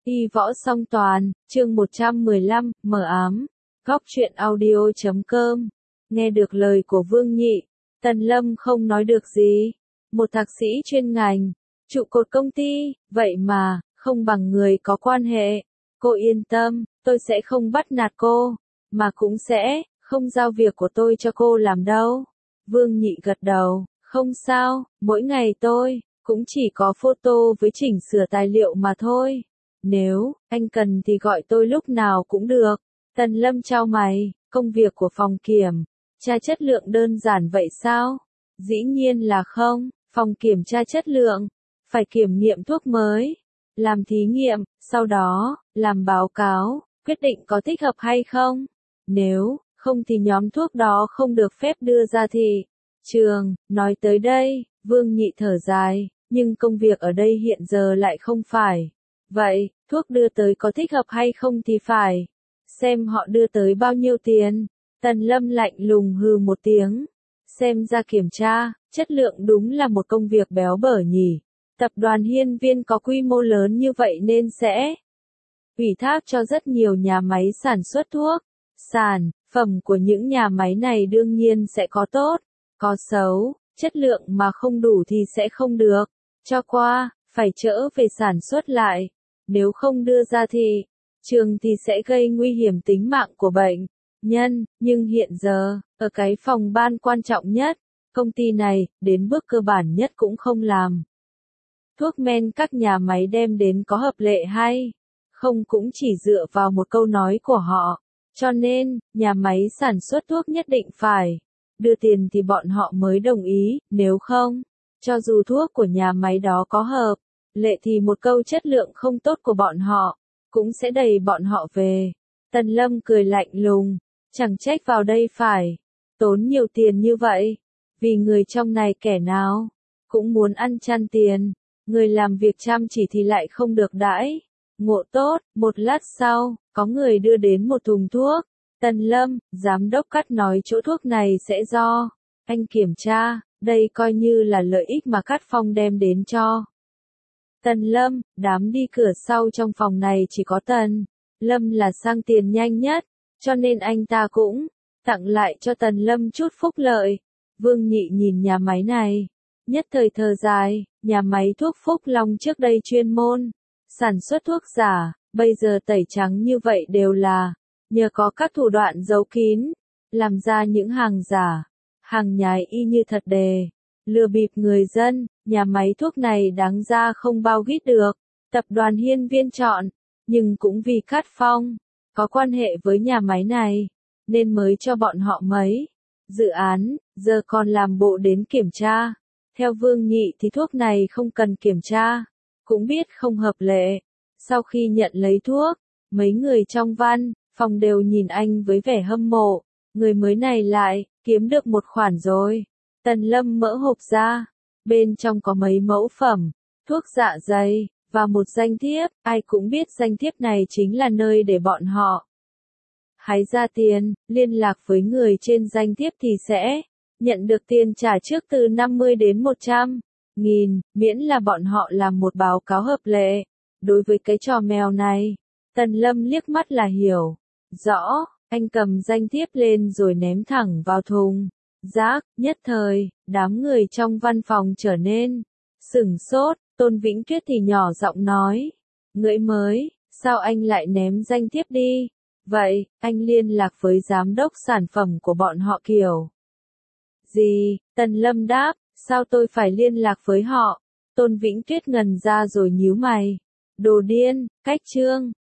Y võ song toàn, chương 115, mờ ám. Góc truyện audio.com. Nghe được lời của Vương Nhị, Tần Lâm không nói được gì. Một thạc sĩ chuyên ngành, trụ cột công ty, vậy mà, không bằng người có quan hệ. Cô yên tâm, tôi sẽ không bắt nạt cô, mà cũng sẽ không giao việc của tôi cho cô làm đâu. Vương Nhị gật đầu, không sao, mỗi ngày tôi cũng chỉ có photo với chỉnh sửa tài liệu mà thôi. Nếu anh cần thì gọi tôi lúc nào cũng được. Tần Lâm chau mày, công việc của phòng kiểm tra chất lượng đơn giản vậy sao? Dĩ nhiên là không, phòng kiểm tra chất lượng phải kiểm nghiệm thuốc mới, làm thí nghiệm, sau đó làm báo cáo, quyết định có thích hợp hay không. Nếu không thì nhóm thuốc đó không được phép đưa ra thị trường. Nói tới đây, Vương Nhị thở dài, nhưng công việc ở đây hiện giờ lại không phải vậy, thuốc đưa tới có thích hợp hay không thì phải xem họ đưa tới bao nhiêu tiền. Tần Lâm lạnh lùng hừ một tiếng, xem ra kiểm tra chất lượng đúng là một công việc béo bở nhỉ. Tập đoàn Hiên Viên có quy mô lớn như vậy nên sẽ ủy thác cho rất nhiều nhà máy sản xuất thuốc. Sản phẩm của những nhà máy này đương nhiên sẽ có tốt, có xấu, chất lượng mà không đủ thì sẽ không được cho qua, phải trở về sản xuất lại. Nếu không đưa ra thị trường thì sẽ gây nguy hiểm tính mạng của bệnh nhân, nhưng hiện giờ, ở cái phòng ban quan trọng nhất, công ty này, đến bước cơ bản nhất cũng không làm. Thuốc men các nhà máy đem đến có hợp lệ hay không cũng chỉ dựa vào một câu nói của họ, cho nên, nhà máy sản xuất thuốc nhất định phải đưa tiền thì bọn họ mới đồng ý, nếu không, cho dù thuốc của nhà máy đó có hợp lệ thì một câu chất lượng không tốt của bọn họ cũng sẽ đẩy bọn họ về. Tần Lâm cười lạnh lùng, chẳng trách vào đây phải tốn nhiều tiền như vậy, vì người trong này kẻ nào cũng muốn ăn chăn tiền, người làm việc chăm chỉ thì lại không được đãi ngộ tốt. Một lát sau, có người đưa đến một thùng thuốc. Tần Lâm, giám đốc Cát nói chỗ thuốc này sẽ do anh kiểm tra, đây coi như là lợi ích mà Cát Phong đem đến cho Tần Lâm. Đám đi cửa sau trong phòng này chỉ có Tần Lâm là sang tiền nhanh nhất, cho nên anh ta cũng tặng lại cho Tần Lâm chút phúc lợi. Vương Nhị nhìn nhà máy này, nhất thời thở dài, nhà máy thuốc Phúc Long trước đây chuyên môn sản xuất thuốc giả, bây giờ tẩy trắng như vậy đều là nhờ có các thủ đoạn giấu kín, làm ra những hàng giả, hàng nhái y như thật đề, lừa bịp người dân. Nhà máy thuốc này đáng ra không bao gít được tập đoàn Hiên Viên chọn, nhưng cũng vì Cát Phong có quan hệ với nhà máy này, nên mới cho bọn họ mấy dự án, giờ còn làm bộ đến kiểm tra. Theo Vương Nhị thì thuốc này không cần kiểm tra, cũng biết không hợp lệ. Sau khi nhận lấy thuốc, mấy người trong văn phòng đều nhìn anh với vẻ hâm mộ, người mới này lại kiếm được một khoản rồi. Tần Lâm mở hộp ra, bên trong có mấy mẫu phẩm thuốc dạ dày và một danh thiếp, ai cũng biết danh thiếp này chính là nơi để bọn họ hái ra tiền. Liên lạc với người trên danh thiếp thì sẽ nhận được tiền trả trước từ 50 đến 100.000, miễn là bọn họ làm một báo cáo hợp lệ. Đối với cái trò mèo này, Tần Lâm liếc mắt là hiểu rõ, anh cầm danh thiếp lên rồi ném thẳng vào thùng rác. Nhất thời, đám người trong văn phòng trở nên sửng sốt. Tôn Vĩnh Tuyết thì nhỏ giọng nói, người mới, sao anh lại ném danh thiếp đi? Vậy, anh liên lạc với giám đốc sản phẩm của bọn họ kiểu gì? Tần Lâm đáp, sao tôi phải liên lạc với họ? Tôn Vĩnh Tuyết ngần ra rồi nhíu mày. Đồ điên, cách trương,